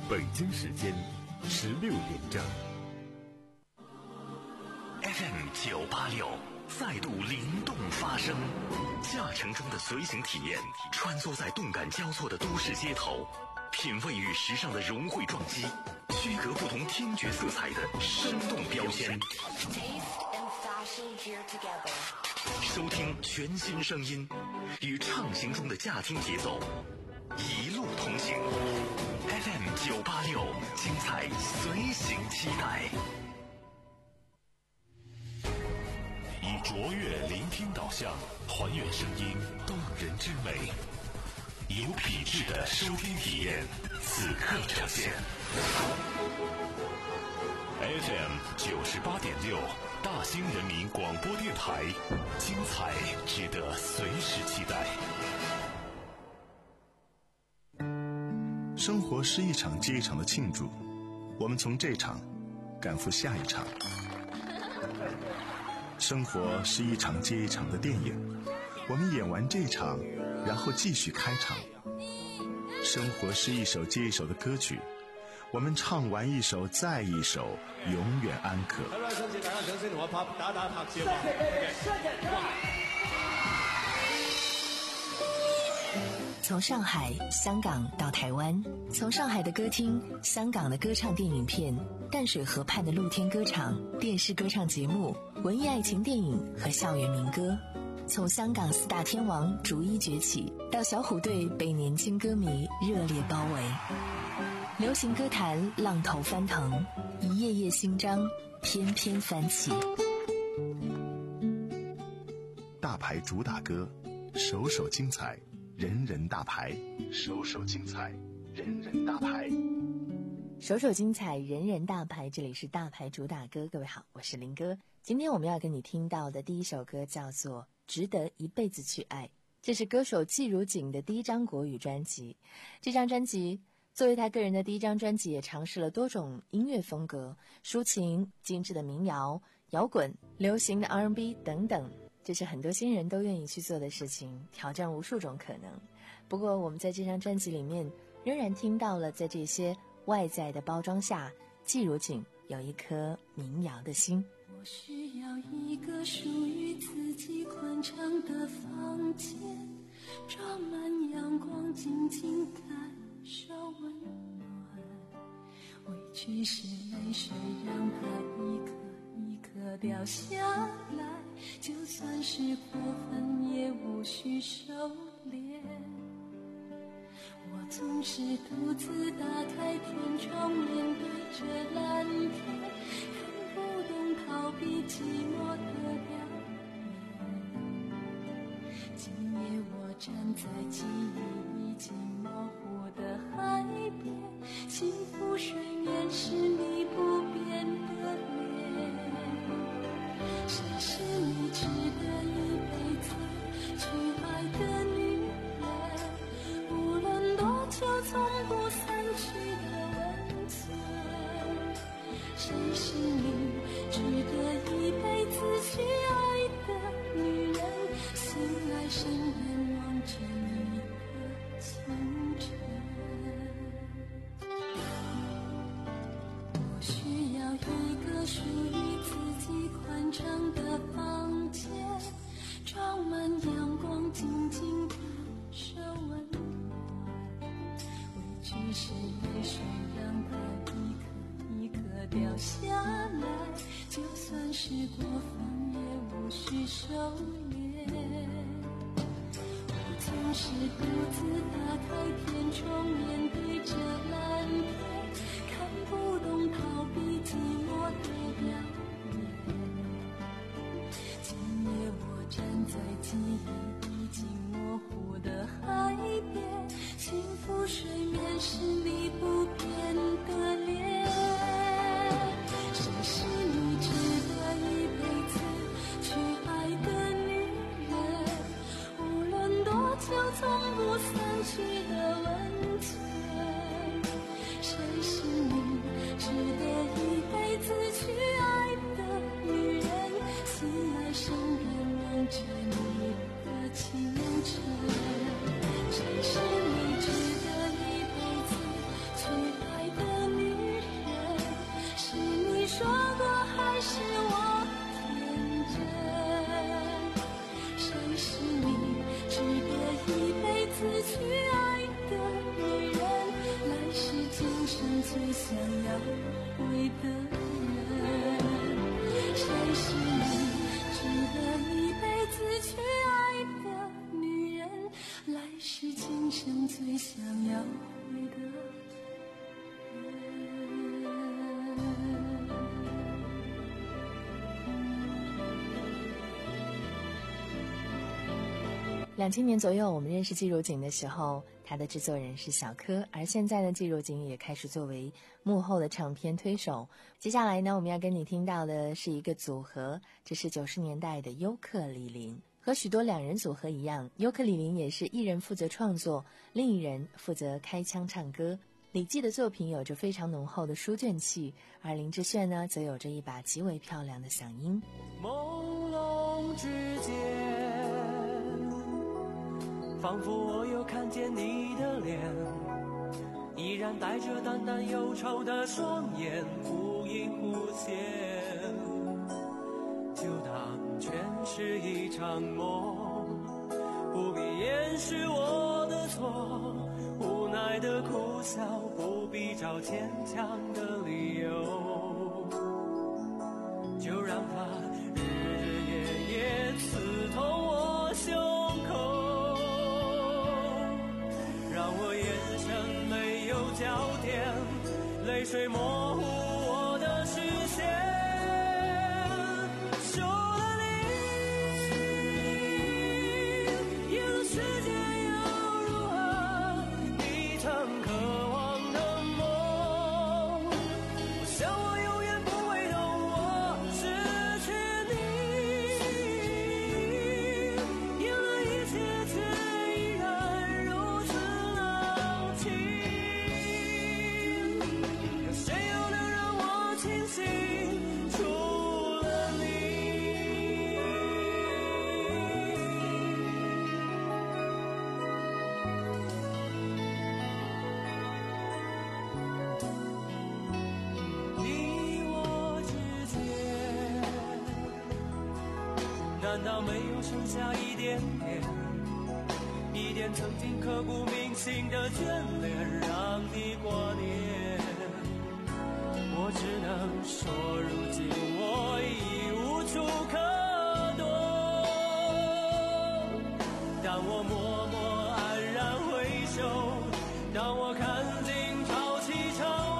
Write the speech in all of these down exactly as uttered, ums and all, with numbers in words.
北京时间十六点整。 F M 九八六再度灵动发声，驾乘中的随行体验，穿梭在动感交错的都市街头，品味与时尚的融汇撞击，区隔不同听觉色彩的生动标签。收听全新声音，与畅行中的驾听节奏，一路同行。F M 九八六，精彩随行期待。以卓越聆听导向，还原声音动人之美，有品质的收听体验，此刻呈现。F M 九十八点六，大兴人民广播电台，精彩值得随时期待。 生活是一场接一场的庆祝，我们从这场赶赴下一场。生活是一场接一场的电影，我们演完这场，然后继续开场。生活是一首接一首的歌曲，我们唱完一首再一首，永远安可。 好啦，今次大家掌聲同我拍打打拍照啊！ 從上海、香港到台灣，從上海的歌廳、香港的歌唱電影片、淡水河畔的露天歌場、電視歌唱節目、文藝愛情電影和校園民歌，從香港四大天王逐一崛起，到小虎隊被年輕歌迷熱烈包圍，流行歌壇浪頭翻騰，一頁頁新章翩翩翻起。 大牌主打歌，首首精彩，人人大牌，首首精彩，人人大牌， 首首精彩，人人大牌。这里是大牌主打歌，各位好，我是林哥。今天我们要跟你听到的第一首歌叫做《值得一辈子去爱》，这是歌手季如锦的第一张国语专辑。这张专辑作为他个人的第一张专辑，也尝试了多种音乐风格，抒情、精致的民谣、摇滚、流行的 R and B 等等。这是很多新人都愿意去做的事情，挑战无数种可能。不过我们在这张专辑里面仍然听到了，在这些外在的包装下，季如锦有一颗民谣的心。 我需要一个属于自己宽敞的房间，装满阳光，静静感受温暖，委屈是泪水，让它一颗一颗掉下来，就算是过分也无需收敛。我总是独自打开天窗，面对着蓝天，看不懂逃避寂寞的表演。今夜我站在记忆已经模糊的海边，幸福水面是你不变的脸。谁是你值得一辈子去爱的女人？无论多久从不散去的温存。谁是你值得一辈子去爱的女人？醒来深夜望着你的清晨。我需要一个属于自己宽敞的房间，装满阳光，静静感受温暖，委屈是泪水，让它一颗一颗掉下来，就算是过分也无需收敛。我总是独自打开天窗，面对着蓝天，看不懂逃避寂寞的表演。今夜我站在记忆已经模糊的海边，幸福水面是你不变的脸。谁是你值得一辈子去爱的女人？无论多久从不散去的温存。谁是你值得一辈子去爱的女人？醒来身边望着你的清晨。谁是你值得一辈子去想要回的两千年左右，我们认识季如锦的时候，他的制作人是小柯，而现在呢，季如锦也开始作为幕后的唱片推手。接下来呢，我们要跟你听到的是一个组合，这是九十年代的优客李林。和许多两人组合一样，优客李林也是一人负责创作，另一人负责开腔唱歌。李记的作品有着非常浓厚的书卷气，而林志炫呢，则有着一把极为漂亮的嗓音。 朦胧之间，仿佛我又看见你的脸，依然带着淡淡忧愁的双眼，忽隐忽现，就当全是一场梦，不必掩饰我的错，无奈的苦笑，不必找坚强的理由，就让它日日夜夜刺痛我胸口，让我眼神没有焦点，泪水模糊我的视线。难道没有剩下一点点，一点曾经刻骨铭心的眷恋，让你挂念？我只能说，如今我已无处可躲。当我默默安然回首，当我看尽潮起潮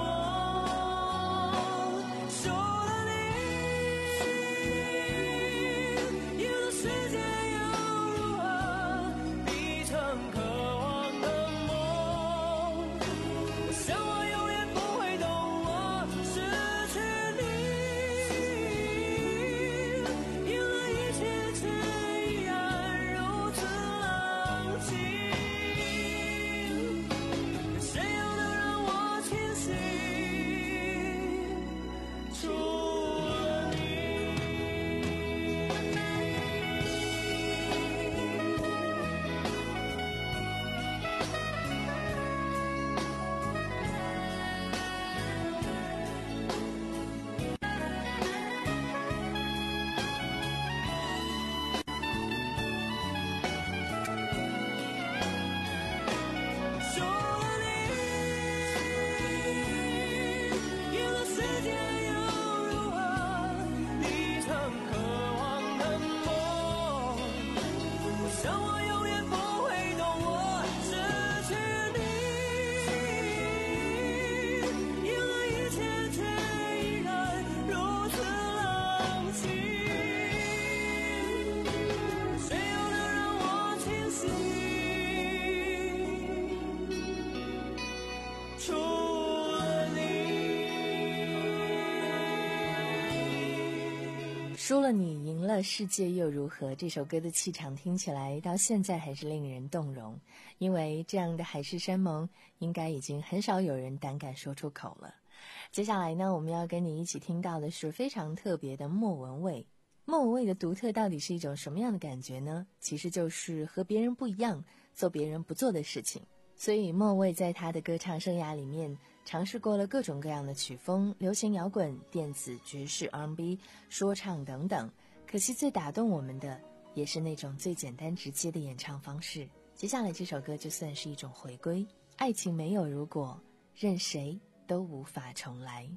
输了你，赢了世界又如何？这首歌的气场听起来到现在还是令人动容，因为这样的海誓山盟应该已经很少有人胆敢说出口了。接下来呢，我们要跟你一起听到的是非常特别的莫文蔚。莫文蔚的独特到底是一种什么样的感觉呢？其实就是和别人不一样，做别人不做的事情。所以莫文蔚在他的歌唱生涯里面尝试过了各种各样的曲风，流行摇滚、电子、爵士、R and B、说唱等等。可惜最打动我们的也是那种最简单直接的演唱方式。接下来这首歌就算是一种回归，爱情没有如果，任谁都无法重来。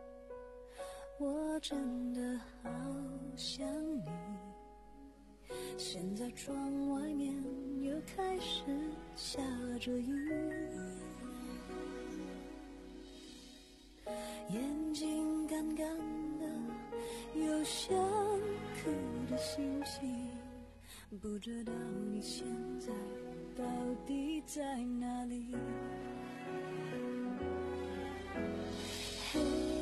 我真的好想你， 现在窗外面又开始下着雨，眼睛干干的，有想哭的心情，不知道你现在到底在哪里。嘿，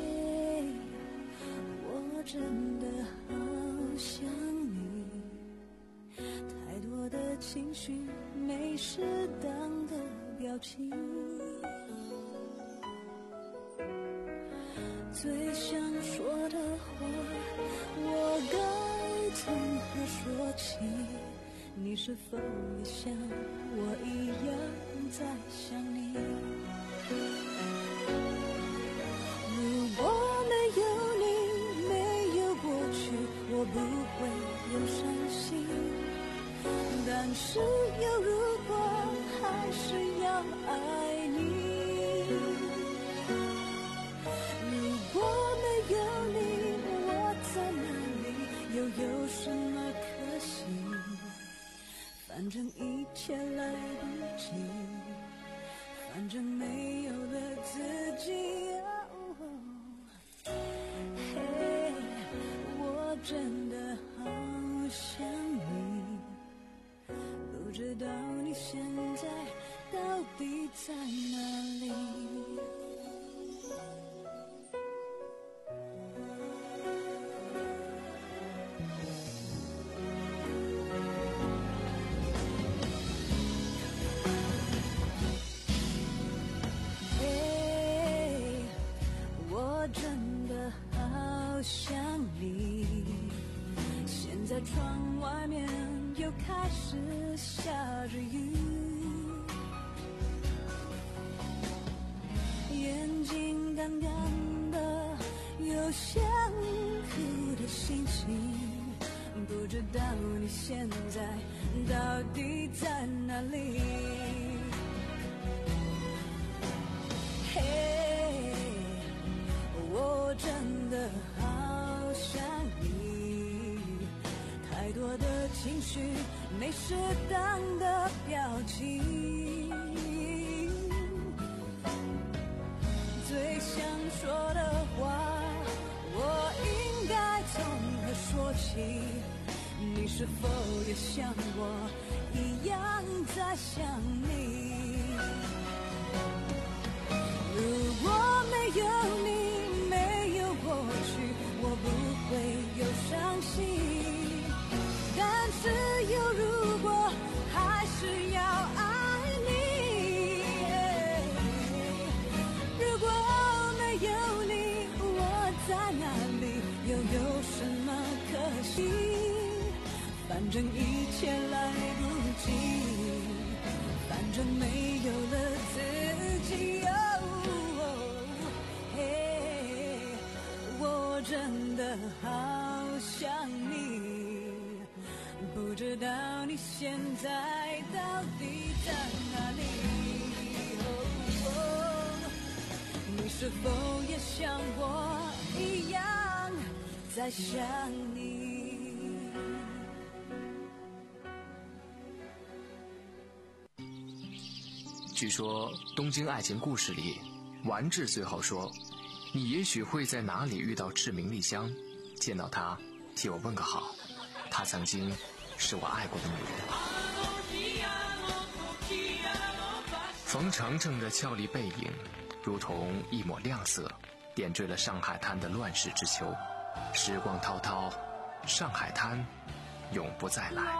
我真的好想你，太多的情绪，没适当的表情，最想说的话，我该从何说起？你是否也像我一样在想你？如果没有你，没有过去，我不会有伤心。但是有如果，还是要爱你。如果没有你，我在哪里，又有什么可惜？反正一切来不及，反正没有了自己。嘿，我真的好想你，不知道你现在到底在哪里。窗外面又开始下着雨，眼睛干干的，有想哭的心情，不知道你现在到底在哪里。嘿，我真的好想你，太多的情绪，没适当的表情，最想说的话，我应该从何说起？你是否也像我一样在想你？如果没有你，没有过去，我不会有伤心。但是有如果，还是要爱你。如果没有你，我在哪里，又有什么可惜？反正一切来不及，反正没有了自己。我真的好想你，不知道你现在到底在哪里。哦，你是否也像我一样在想你？ 据说《东京爱情故事》里，丸治最后说，你也许会在哪里遇到志明丽香，见到她替我问个好，她曾经是我爱过的女人。冯程程的俏丽背影如同一抹亮色，点缀了上海滩的乱世之秋。时光滔滔，上海滩永不再来。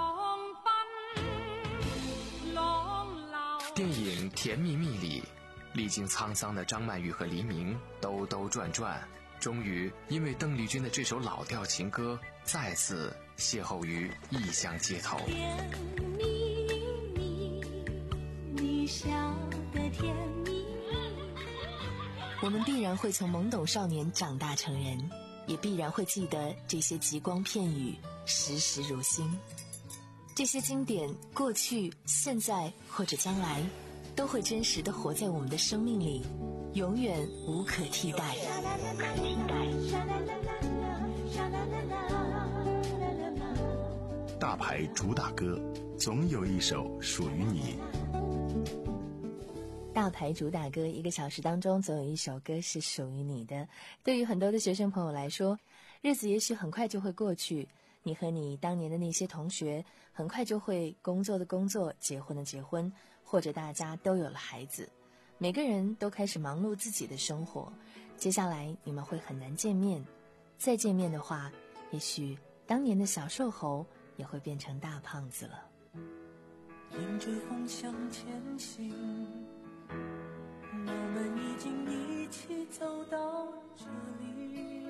电影《甜蜜蜜》里，历经沧桑的张曼玉和黎明兜兜转转，终于因为邓丽君的这首老调情歌，再次邂逅于异乡街头。 甜蜜蜜，你笑得甜蜜。 我们必然会从懵懂少年长大成人，也必然会记得这些极光片语，时时如新。这些经典，过去、现在或者将来，都会真实地活在我们的生命里，永远无可替代。无可替代。 大牌主打歌，总有一首属于你。 大牌主打歌，一个小时当中总有一首歌是属于你的。对于很多的学生朋友来说，日子也许很快就会过去，你和你当年的那些同学很快就会工作的工作，结婚的结婚，或者大家都有了孩子，每个人都开始忙碌自己的生活。接下来你们会很难见面，再见面的话，也许当年的小瘦猴也会变成大胖子了。 迎着风向前行，我们已经一起走到这里。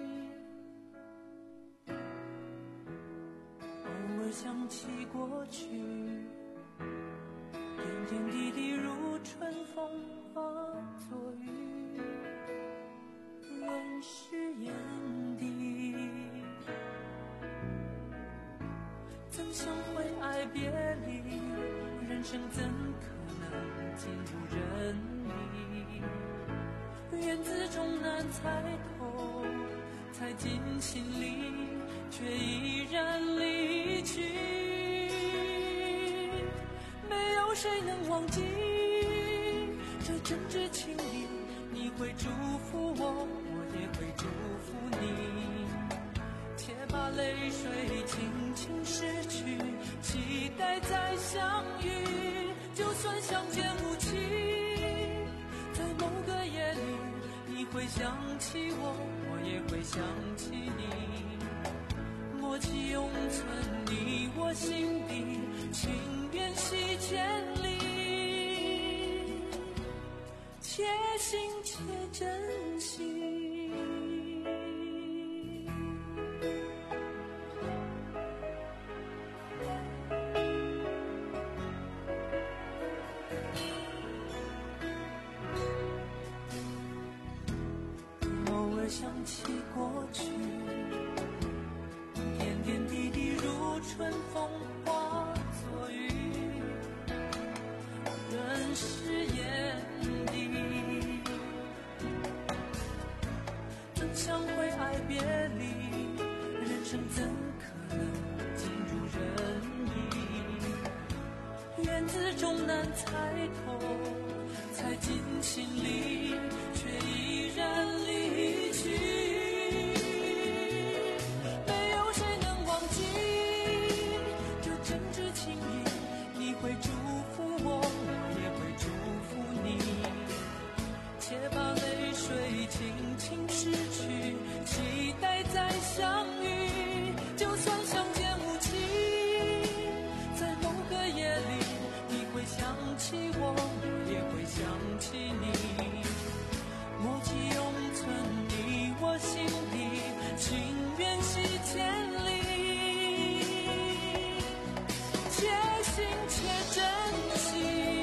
偶尔想起过去，点点滴滴如春风化作雨，润湿眼底。怎想会爱别离，人生怎可能尽如人意？缘字终难猜透，猜进心里，却依然离去。没有谁能忘记这真挚情谊，你会祝福我，我也会祝福你。且把泪水轻轻拭去，期待再相遇。就算相见无期，在某个夜里，你会想起我，我也会想起你。默契永存你我心底，情缘系千里，且行且珍惜。想起过去，点点滴滴如春风化作雨，润湿眼底。怎想会爱别离，人生怎可能尽如人意？缘字终难猜透，猜进心里，却依然离去。没有谁能忘记这真挚情谊，你会祝福我，我也会祝福你。且把泪水轻轻拭去，期待再相遇。就算相见无期，在某个夜里，你会想起我，我也会想起你。默契永存你我心底，情缘系千里，且行且珍惜。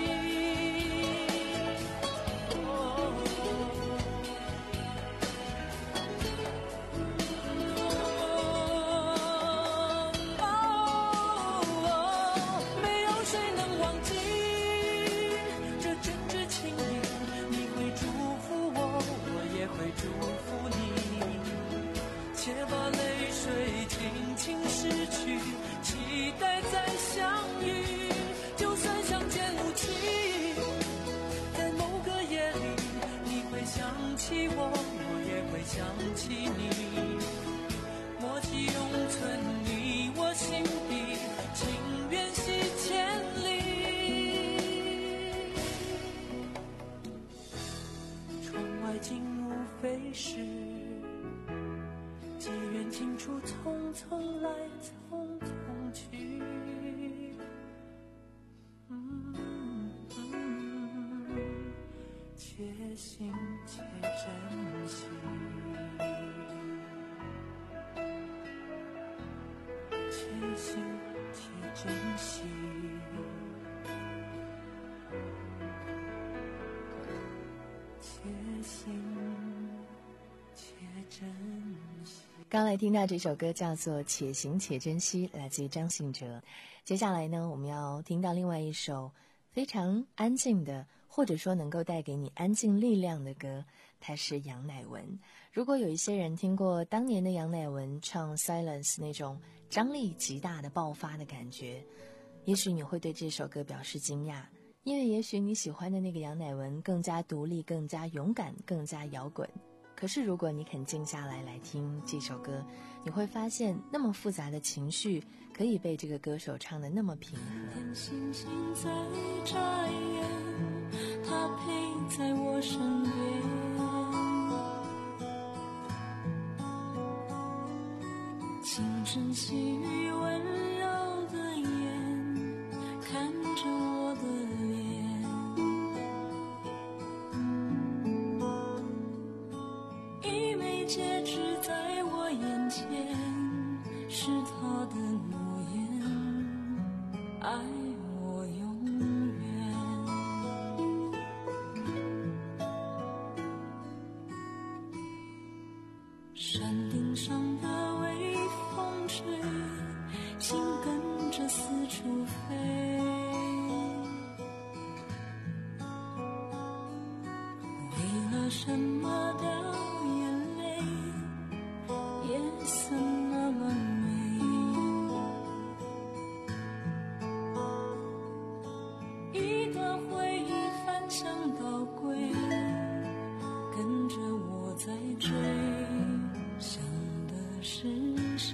想起你，默契永存你我心底，情缘系千里。窗外景物飞逝，机缘尽处匆匆来匆匆去。嗯嗯，且行且珍惜。 刚来听到这首歌叫做《且行且珍惜》，来自于张信哲。接下来呢，我们要听到另外一首非常安静的或者说能够带给你安静力量的歌，它是杨乃文。如果有一些人听过当年的杨乃文唱 Silence 那种张力极大的爆发的感觉，也许你会对这首歌表示惊讶，因为也许你喜欢的那个杨乃文更加独立，更加勇敢，更加摇滚。可是如果你肯静下来来听这首歌，你会发现那么复杂的情绪可以被这个歌手唱得那么平和。 星星在眨眼，他陪在我身边，轻声细语温柔的眼看着我的脸，一枚戒指在我眼前，是他的诺言，爱我永远。山顶上的微风吹，心跟着四处飞，为了什么掉眼泪，夜色那么美，一段回忆翻箱倒柜，跟着我在追，想的是谁？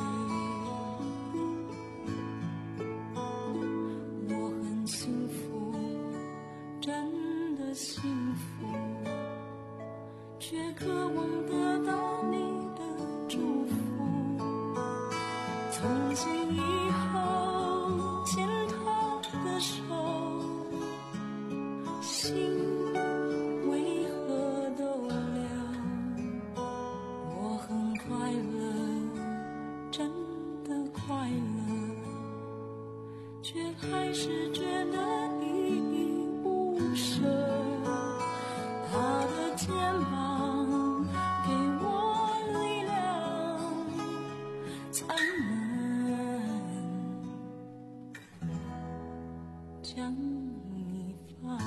我很幸福，真的幸福，却渴望得到你的祝福。从今以后牵他的手，心为何都凉？我很快乐，真的快乐，却还是觉得依依不舍。他的肩膀给我力量，才能将你放。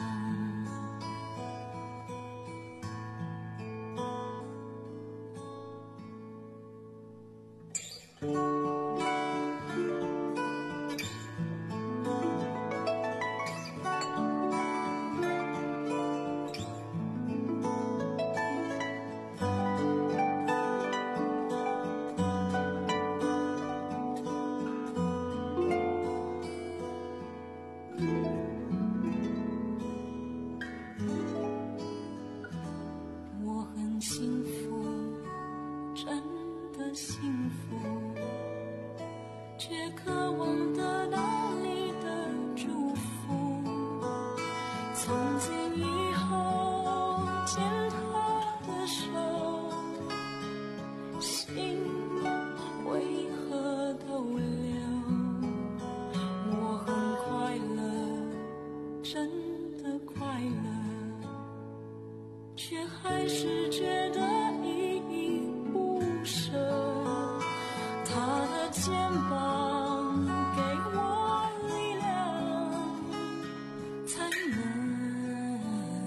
我很幸福，真的幸福，却渴望得到你的祝福。从今以后牵他的手，心为何都凉？我很快乐，真的快乐，却还是觉得依依不舍。他的肩膀给我力量，才能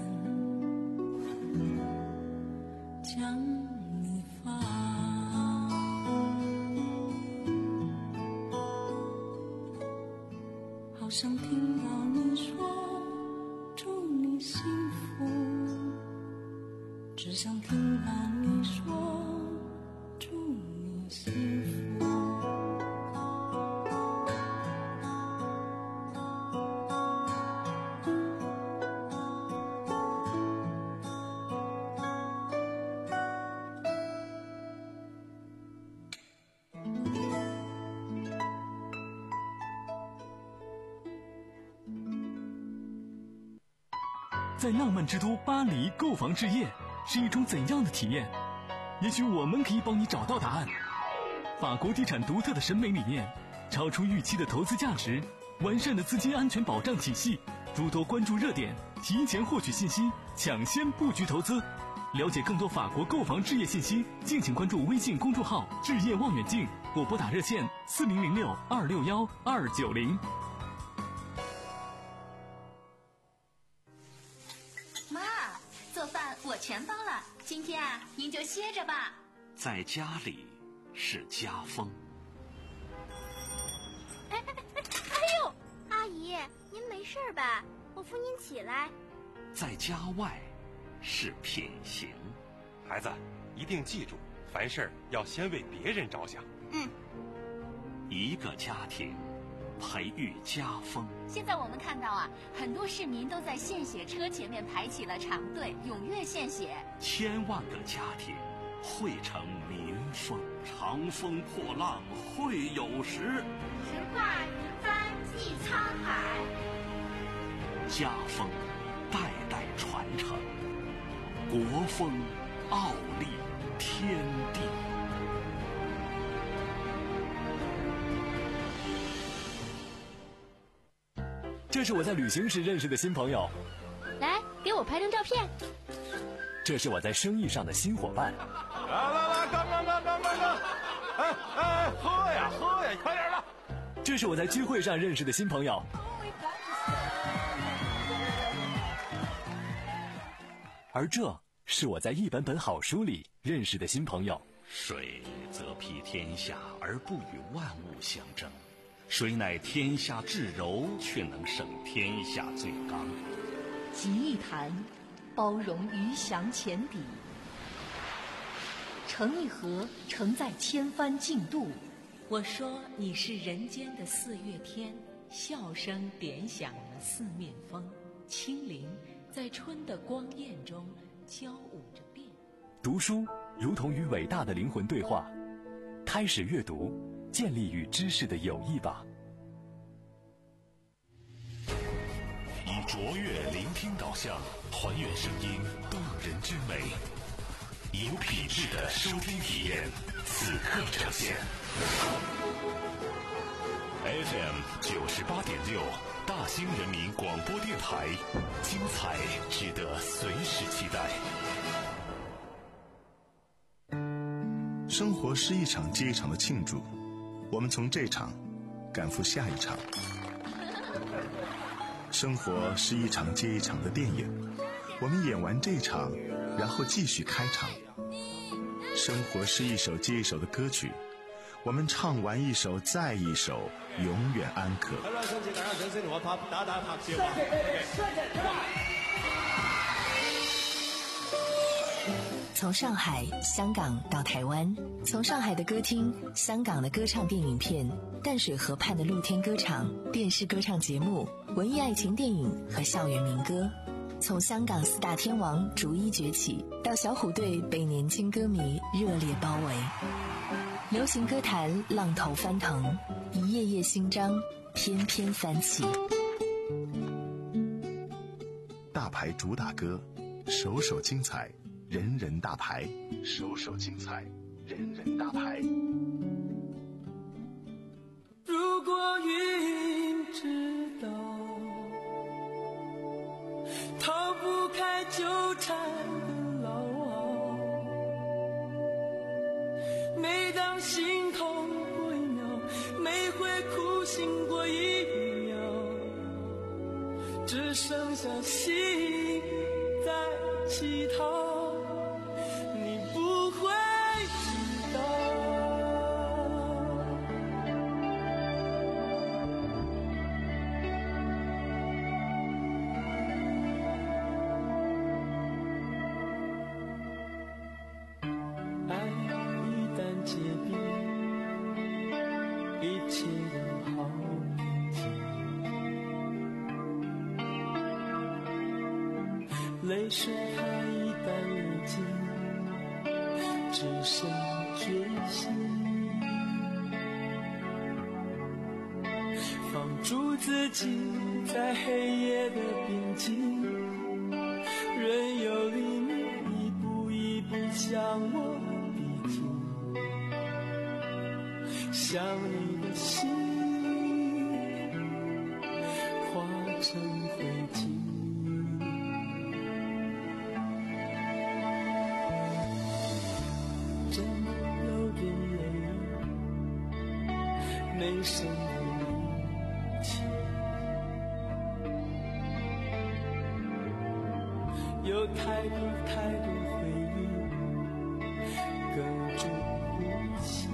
将你放。好想听到你说祝你幸福，只想听到你说祝你幸福。 在浪漫之都巴黎购房置业是一种怎样的体验？也许我们可以帮你找到答案。法国地产独特的审美理念，超出预期的投资价值，完善的资金安全保障体系，诸多关注热点，提前获取信息，抢先布局投资。了解更多法国购房置业信息，敬请关注微信公众号“置业望远镜”或拨打热线四零零六二六幺二九零。 全包了，今天啊，您就歇着吧。 在家里是家风。 哎哎哎哎呦，阿姨，您没事吧？我扶您起来。 在家外是品行。 孩子，一定记住，凡事要先为别人着想。 嗯。 一个家庭培育家风。 现在我们看到啊，很多市民都在献血车前面排起了长队，踊跃献血。 千万个家庭汇成民风。长风破浪会有时， 直挂云帆济沧海。 家风代代传承，国风傲立天地。 这是我在旅行时认识的新朋友， 来给我拍张照片。 这是我在生意上的新伙伴。 来来来，干干干干干干！哎哎，喝呀喝呀，快点的！ 这是我在聚会上认识的新朋友。而这是我在一本本好书里认识的新朋友。 水则披天下而不与万物相争，谁乃天下至柔，却能胜天下最刚。 集一坛，包容鱼翔浅底；盛一盒，承载千帆竞渡。我说你是人间的四月天，笑声点响了四面风，清灵在春的光艳中交舞着变。 读书如同与伟大的灵魂对话，开始阅读，建立与知识的友谊吧。 以卓越聆听导向，还原声音动人之美，有品质的收听体验，此刻呈现。F M 九十八点六，大兴人民广播电台，精彩值得随时期待。 生活是一场接一场的庆祝，我们从这场赶赴下一场。生活是一场接一场的电影，我们演完这场，然后继续开场。生活是一首接一首的歌曲，我们唱完一首再一首，永远安可。 从上海、香港到台湾，从上海的歌厅、香港的歌唱电影片、淡水河畔的露天歌场、电视歌唱节目、文艺爱情电影和校园民歌，从香港四大天王逐一崛起，到小虎队被年轻歌迷热烈包围，流行歌坛浪头翻腾，一页页新章翩翩翻起。 大牌主打歌，首首精彩，人人大牌，首首精彩，人人大牌。 如果云知道逃不开纠缠的牢熬，每当心痛过一秒，每回苦醒过一秒，只剩下心在乞讨，你不会知道。爱一旦结冰，一切都好平静，泪水它一旦流尽，只剩决心，放逐自己在黑夜的边境，任由黎明一步一步向我逼近，想你的心化成灰烬。没什么力气， 有太多太多回忆哽住呼吸。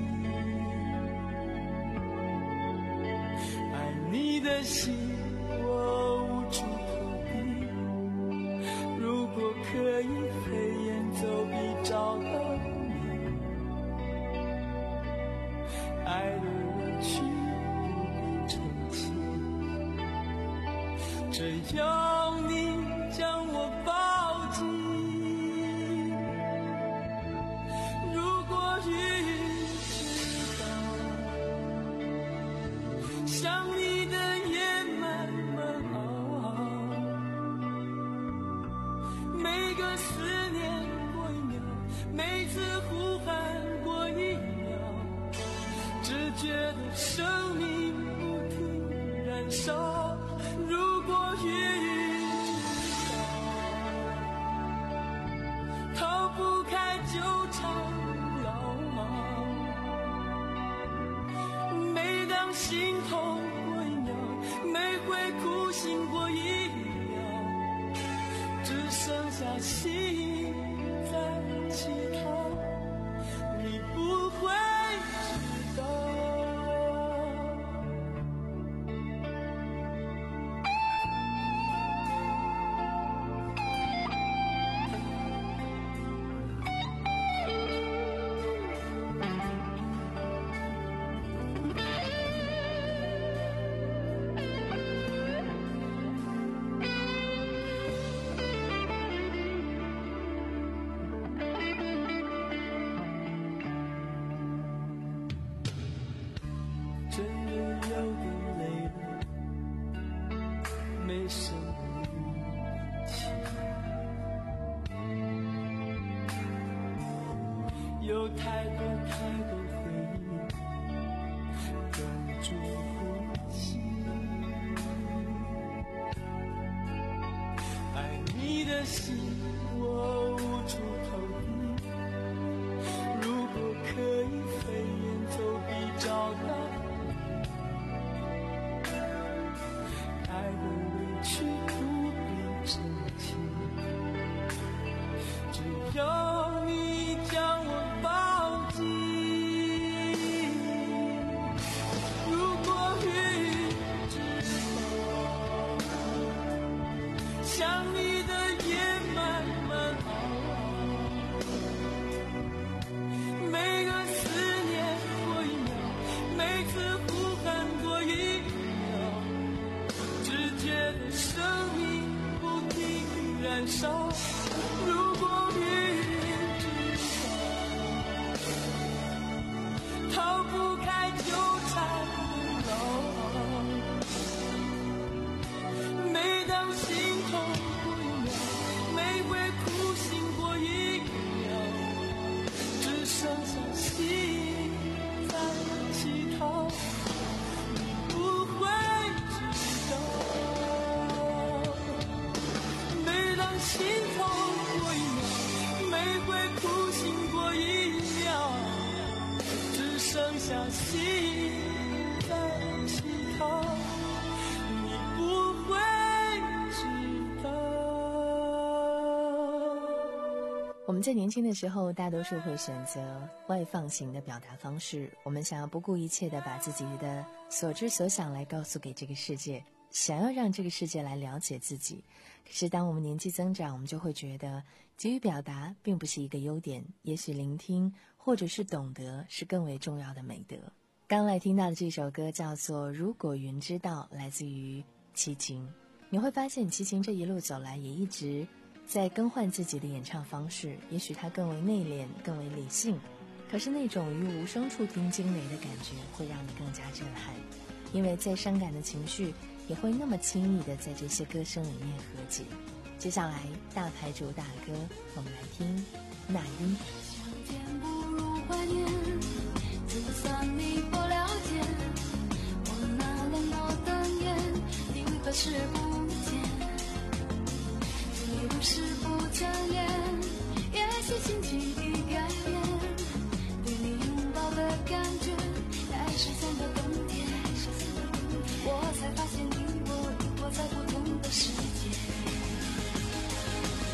爱你的心我无处投递，如果可以飞檐走壁找到你，爱的委屈不必澄清，只要你将我抱紧。如果雨知道想你的夜慢慢熬，每个思念过一秒，每次呼喊过一秒，只觉得生命不停燃烧。如果雨逃不开纠缠牢牢，每当心痛过一秒，每回哭醒过一秒，只剩下心在乞讨，你不会知道。真的有点累了，没什么力气，有太多太多回忆哽住呼吸。爱你的心我无处投递，如果可以飞檐走壁找到爱的委屈不必澄清，只要你将我抱紧。如果雨知道想你的夜慢慢熬，每个思念过一秒，每次呼喊过一秒，只觉得生命不停燃烧。如果雨知道逃不开纠缠牢，每当心痛过一秒，每回哭醒过一秒，只剩下心在乞讨，你不会知道。每当心痛过一秒，每回哭醒过一秒，只剩下心在乞讨，你不会知道。 我们在年轻的时候，大多数会选择外放型的表达方式，我们想要不顾一切的把自己的所知所想来告诉给这个世界，想要让这个世界来了解自己。可是当我们年纪增长，我们就会觉得急于表达并不是一个优点，也许聆听或者是懂得是更为重要的美德。刚来听到的这首歌叫做《如果云知道》，来自于齐秦。你会发现齐秦这一路走来也一直在更换自己的演唱方式，也许他更为内敛，更为理性，可是那种于无声处听惊雷的感觉会让你更加震撼，因为再伤感的情绪也会那么轻易的在这些歌声里面和解。接下来大牌主打歌，我们来听那英。 相见不如怀念，就算你不了解我那冷漠的眼，你何时不见？你不是不眷恋，也许心情已改变，对你拥抱的感觉还是像个冬天，我才发现你我已活在不同的世界。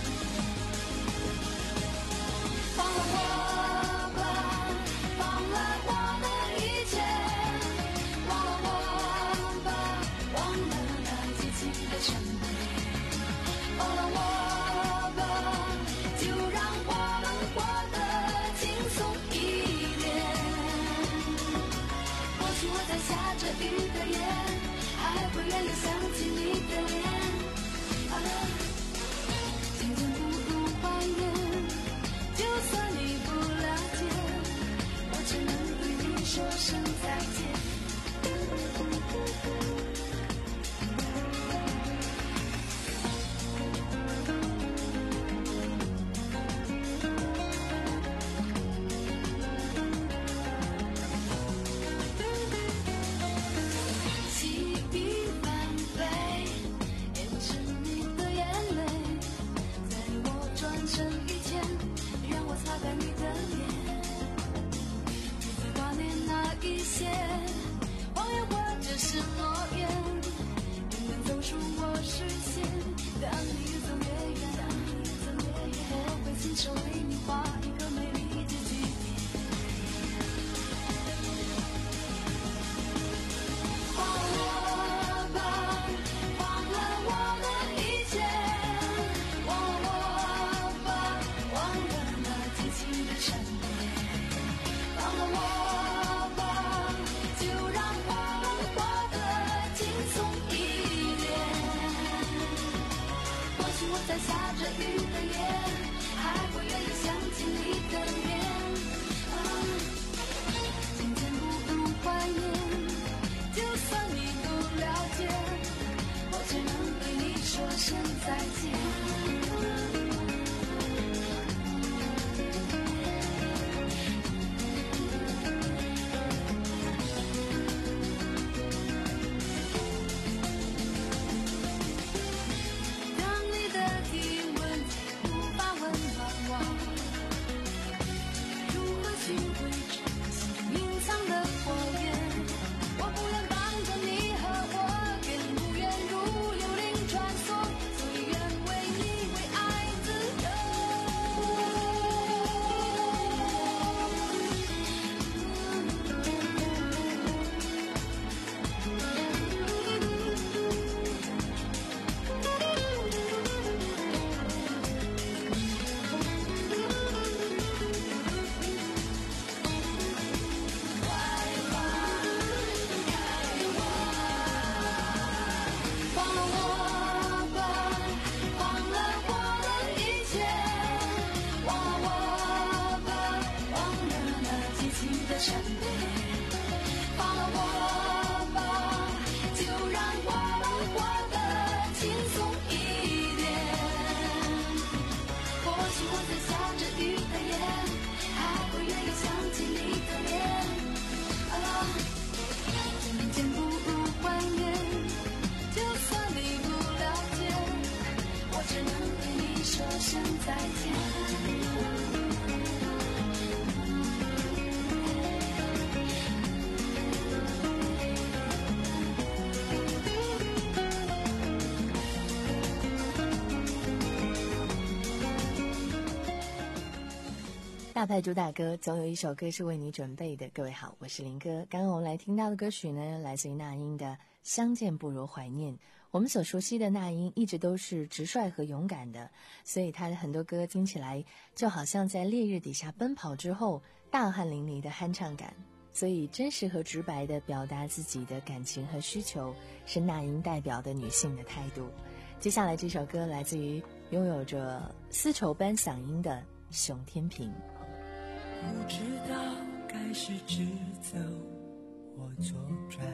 大牌主打歌总有一首歌是为你准备的。各位好，我是林哥。刚刚我们来听到的歌曲呢，来自于那英的《相见不如怀念》。我们所熟悉的那英一直都是直率和勇敢的，所以她的很多歌听起来就好像在烈日底下奔跑之后大汗淋漓的酣畅感。所以真实和直白地表达自己的感情和需求，是那英代表的女性的态度。接下来这首歌来自于拥有着丝绸般嗓音的熊天平。 不知道该是直走或左转，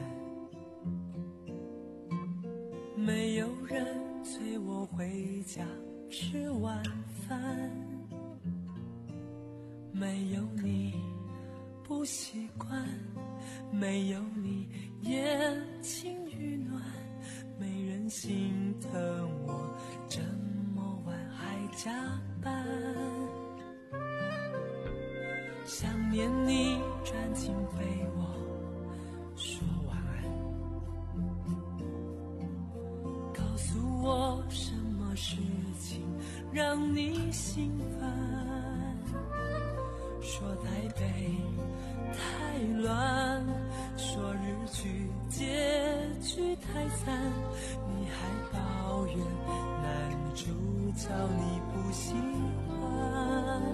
没有人催我回家吃晚饭，没有你不习惯，没有你也情与暖，没人心疼我这么晚还加班。想念你钻进被窝说晚安，告诉我什么事情让你心烦，说台北太乱，说日剧结局太惨，你还抱怨男主角你不喜欢。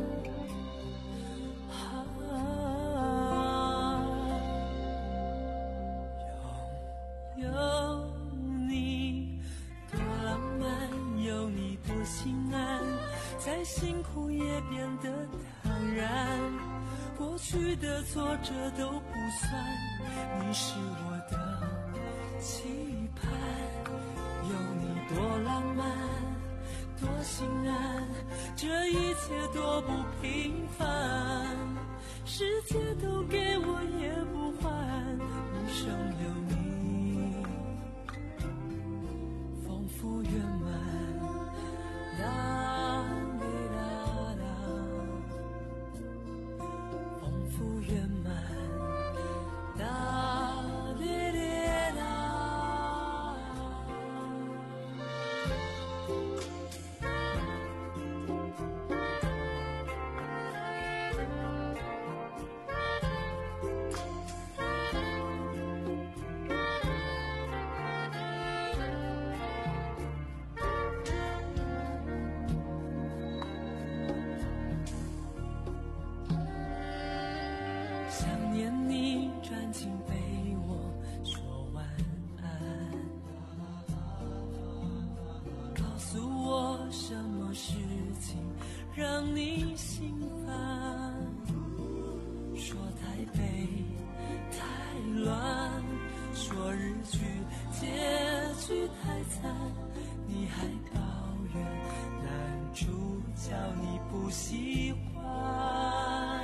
有你多浪漫，有你多心安，再辛苦也变得坦然，过去的挫折都不算，你是我的期盼。有你多浪漫，多心安，这一切多不平凡，世界都给我也不还，一生有你丰富圆满。哒哩哒哒，丰富圆满。哒哩哩哒。想念你钻进被窝说晚安，告诉我什么事情让你心烦，说台北太乱，说日剧结局太惨，你还抱怨男主角你不喜欢。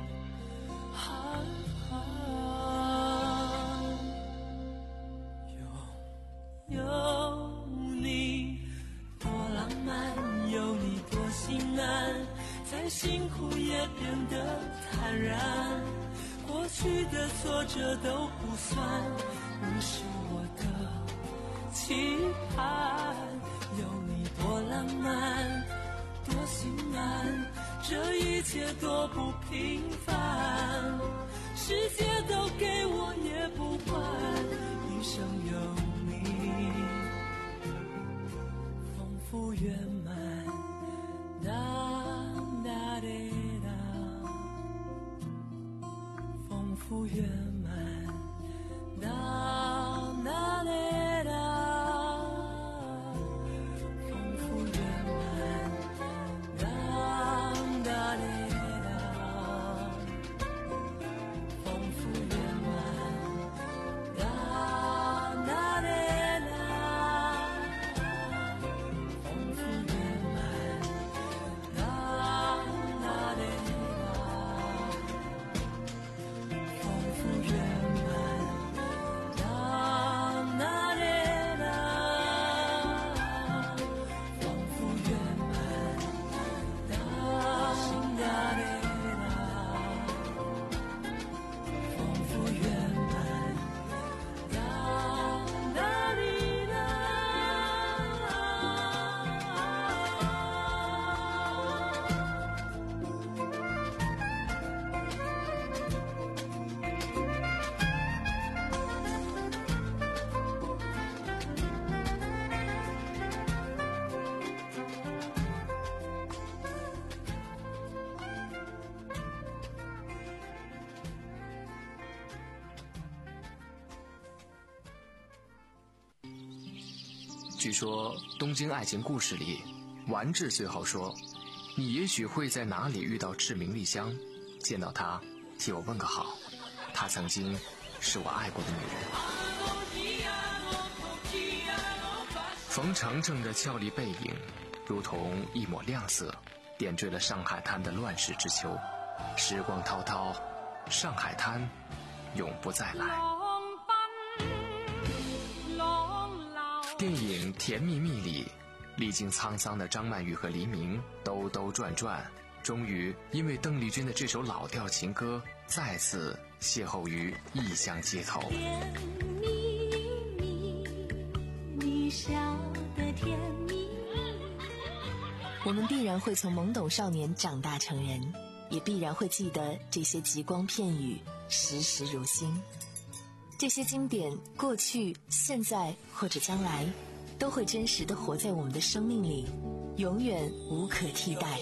有你多浪漫，有你多心安，再辛苦也变得坦然，过去的挫折都不算，你是我的期盼。有你多浪漫，多心安，这一切多不平凡，世界都给我也不还，一生有丰富圆满。哒哒哩哒，丰富圆满。哒哒哩哒，丰富圆满。哒哒哩哒，丰富圆满。哒哒哩哒，丰富圆满。 据说东京爱情故事里，丸治最后说，你也许会在哪里遇到志明丽香，见到她替我问个好，她曾经是我爱过的女人。冯程程的俏丽背影如同一抹亮色，点缀了上海滩的乱世之秋。时光滔滔，上海滩永不再来。电影《甜蜜蜜》里，历经沧桑的张曼玉和黎明兜兜转转，终于因为邓丽君的这首老调情歌再次邂逅于异乡街头。 甜蜜蜜，你笑得甜蜜。 我们必然会从懵懂少年长大成人，也必然会记得这些极光片语，时时如新。这些经典，过去、现在或者将来，都会真实地活在我们的生命里，永远无可替代。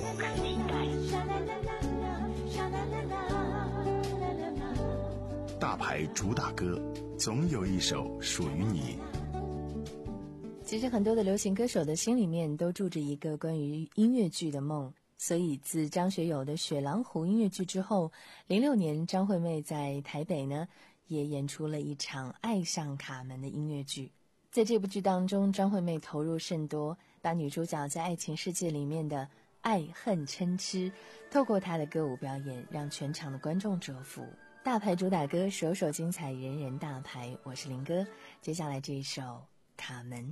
大牌主打歌，总有一首属于你。 其实很多的流行歌手的心里面都住着一个关于音乐剧的梦，所以自张学友的《雪狼湖》音乐剧之后，零六年张惠妹在台北呢也演出了一场《爱上卡门》的音乐剧。在这部剧当中，张惠妹投入甚多，把女主角在爱情世界里面的爱恨嗔痴，透过她的歌舞表演，让全场的观众折服。大牌主打歌，首首精彩，人人大牌。我是林哥，接下来这一首《卡门》。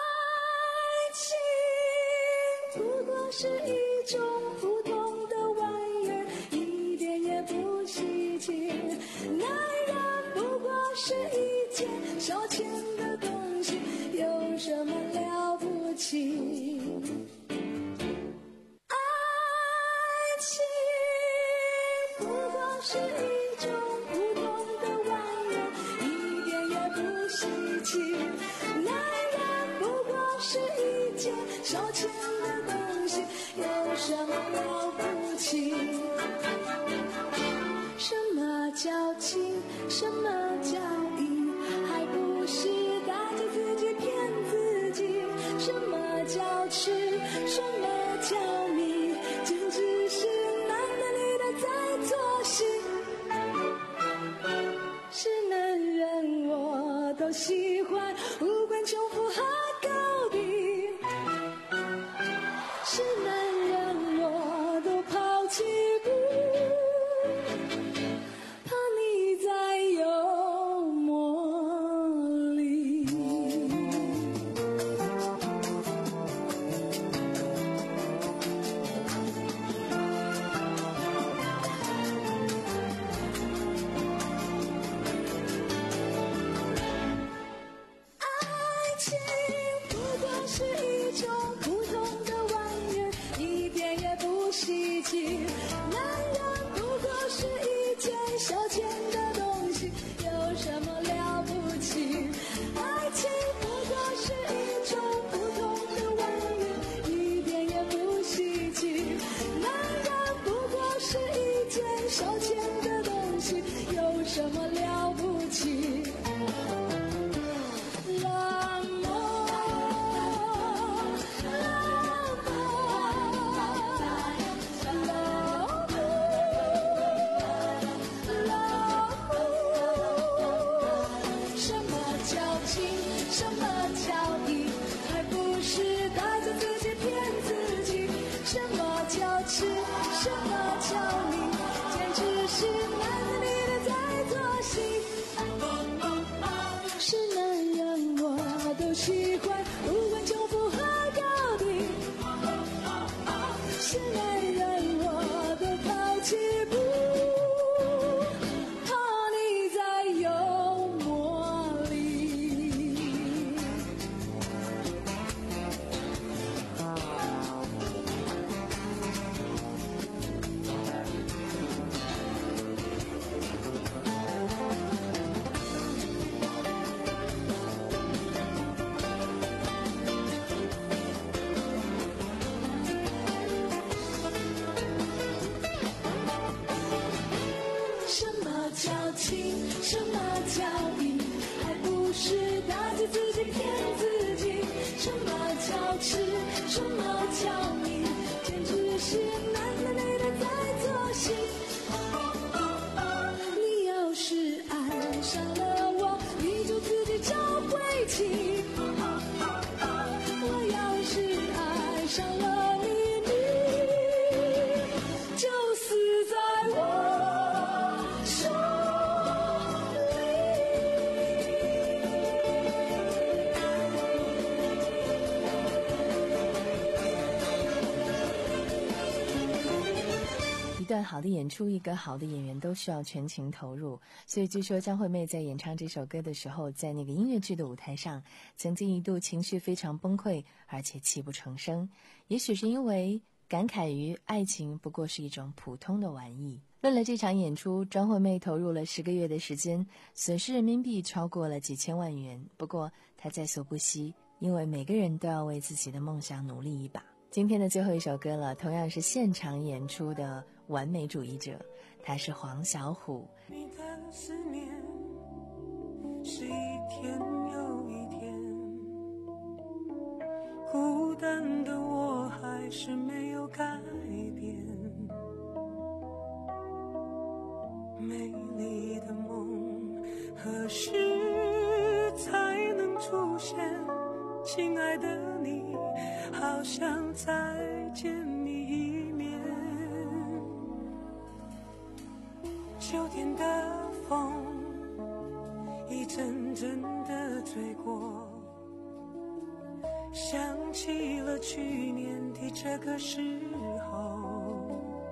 爱情不过是一种普通的玩意儿，一点也不稀奇。男人不过是一件消遣的东西，有什么了不起？爱情不过是一种普通的玩意儿，一点也不稀奇。男人不过是一件消遣的东西，有什么了不起？什么叫情，什么叫义，还不是带着自己骗自己？什么叫痴，什么叫迷，简直是男的女的在做戏。是男人我都喜欢，无关穷富和高低。是男人我都抛弃不，怕你再有魔力。爱情不过是一种普通的玩意儿，一点也不稀奇。男人不过是一件消遣的东西，有什么了不起？爱情不过是一种普通的玩意儿，一点也不稀奇。男人不过是一件消遣的东西，有什么了不起？浪漫什么叫情，什么叫义，还不是带着自己骗自己？什么叫痴，什么叫迷，简直是男的女的在做戏。是男人我都喜欢，无关穷富和高低。是男人我都抛弃不，怕你再有魔力。 段好的演出，一个好的演员都需要全情投入。所以据说张惠妹在演唱这首歌的时候，在那个音乐剧的舞台上，曾经一度情绪非常崩溃，而且泣不成声。也许是因为感慨于爱情不过是一种普通的玩意。为了这场演出，张惠妹投入了十个月的时间，损失人民币超过了几千万元。不过她在所不惜，因为每个人都要为自己的梦想努力一把。今天的最后一首歌了，同样是现场演出的完美主义者，他是黄小琥。 你的思念是一天又一天，孤单的我还是没有改变，美丽的梦何时才能出现？亲爱的你，好想再见你一面。秋天的风一阵阵的吹过，想起了去年的这个时候，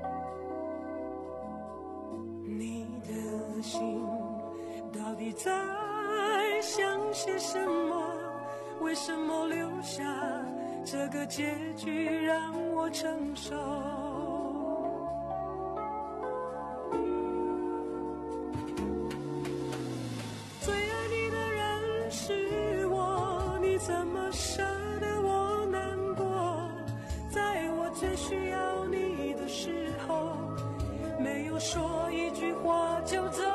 你的心到底在想些什么？为什么留下这个结局让我承受？最爱你的人是我，你怎么舍得我难过？在我最需要你的时候，没有说一句话就走。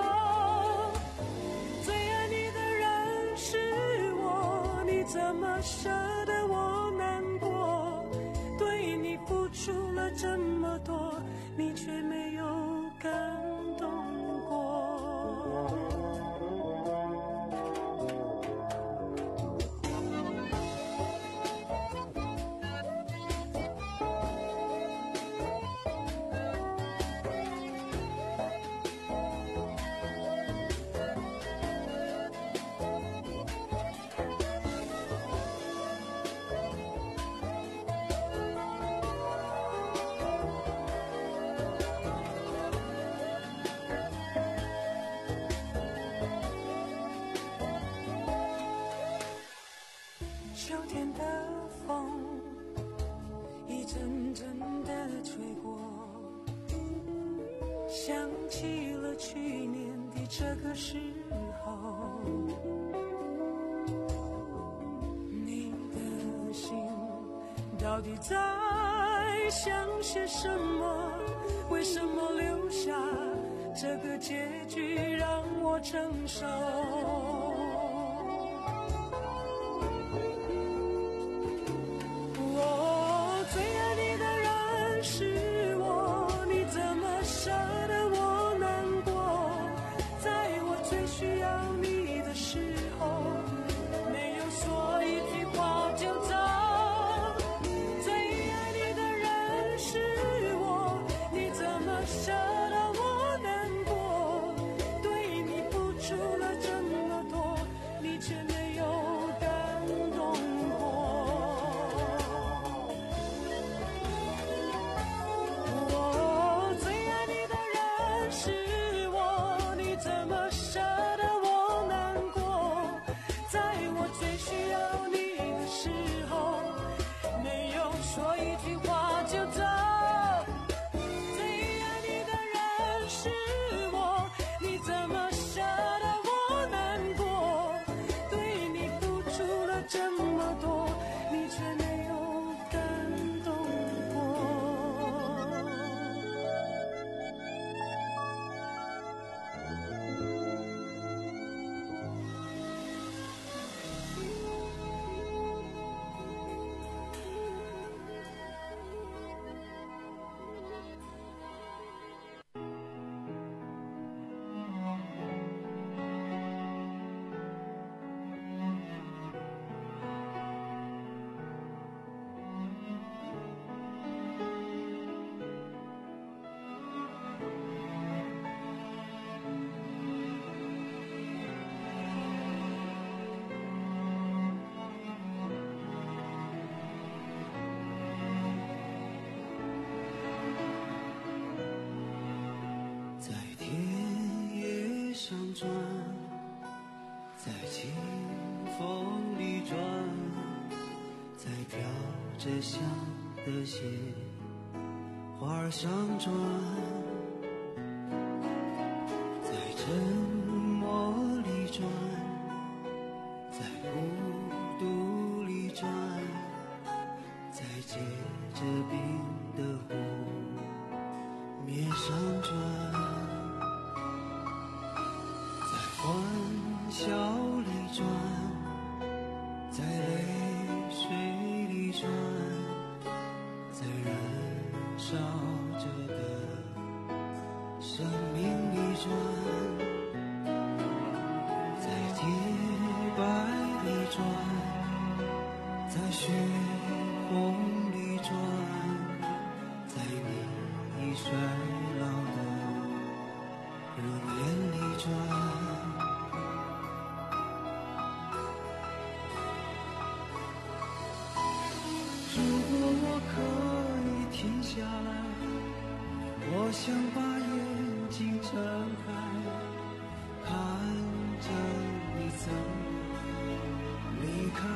怎么舍得我难过？对你付出了这么多，你却没有感动过。秋天的风一阵阵的吹过，想起了去年的这个时候，你的心到底在想些什么？为什么留下这个结局让我承受？舍得我难过，对你付出了这么多， 转，在清风里转，在飘着香的雪花儿上转，在沉默里转，在孤独里转，在结着冰的湖面上转，在欢笑里转，在泪水里转，在燃烧着的生命里转，在洁白里转，在血红里转，在你已衰老的容颜里转。如果我可以停下来，我想把眼睛睁开，看着你怎么离开。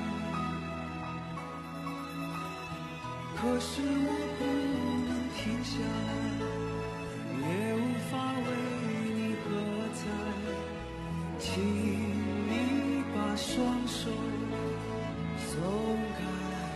可是我不能停下来，也无法为你喝彩，请你把双手松开。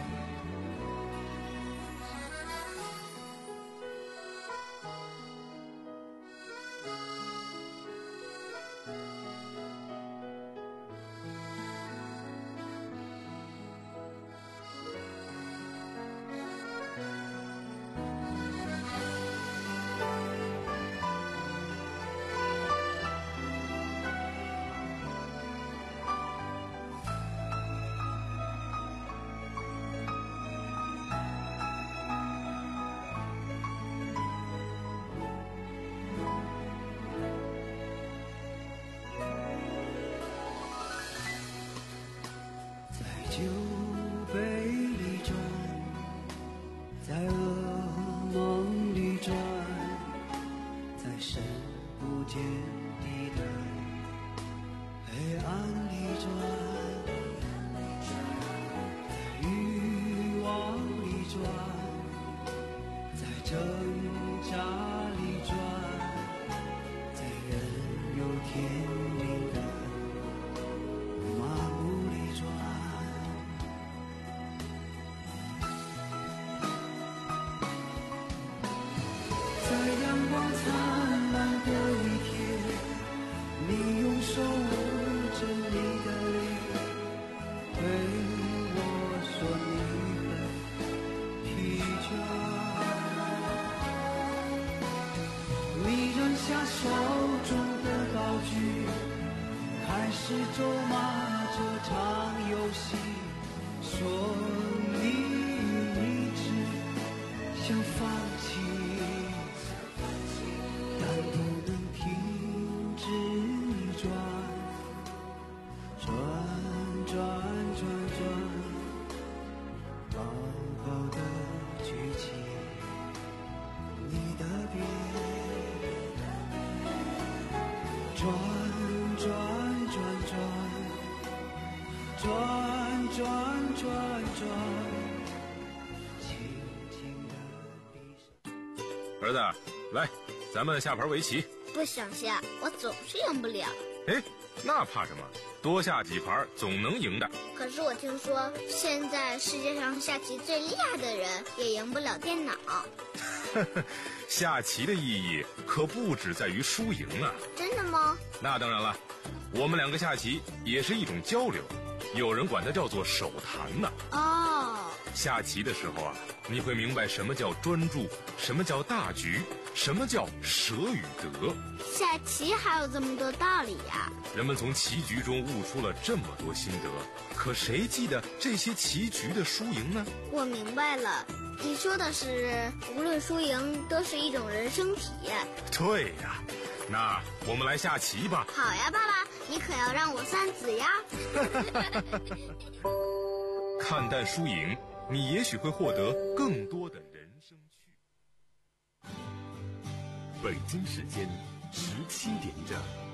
酒杯里转，在噩梦里转，在深不见底的黑暗里转，在欲望里转，在挣扎里转，在人有天命的麻木里转。在阳光灿烂的一天，你用手捂着你的脸，对我说你很疲倦。你扔下手中的道具，开始咒骂这场游戏，说你一直想放弃，但不能停止你转，转转转转，牢牢地举起你的鞭，转转转转，转转转转，轻轻地闭上。 儿子，来，咱们下盘围棋。 不想下，我总是赢不了。 哎，那怕什么？多下几盘总能赢的。 可是我听说，现在世界上下棋最厉害的人也赢不了电脑。 下棋的意义可不只在于输赢啊！ 真的吗？ 那当然了，我们两个下棋也是一种交流，有人管它叫做手谈呢。 哦， 下棋的时候啊，你会明白什么叫专注，什么叫大局，什么叫舍与得。 下棋还有这么多道理呀！ 人们从棋局中悟出了这么多心得，可谁记得这些棋局的输赢呢？ 我明白了，你说的是无论输赢都是一种人生体验。 对呀，那我们来下棋吧。 好呀，爸爸，你可要让我算子呀。 看淡输赢，你也许会获得更多的人生趣。 北京时间十七点整。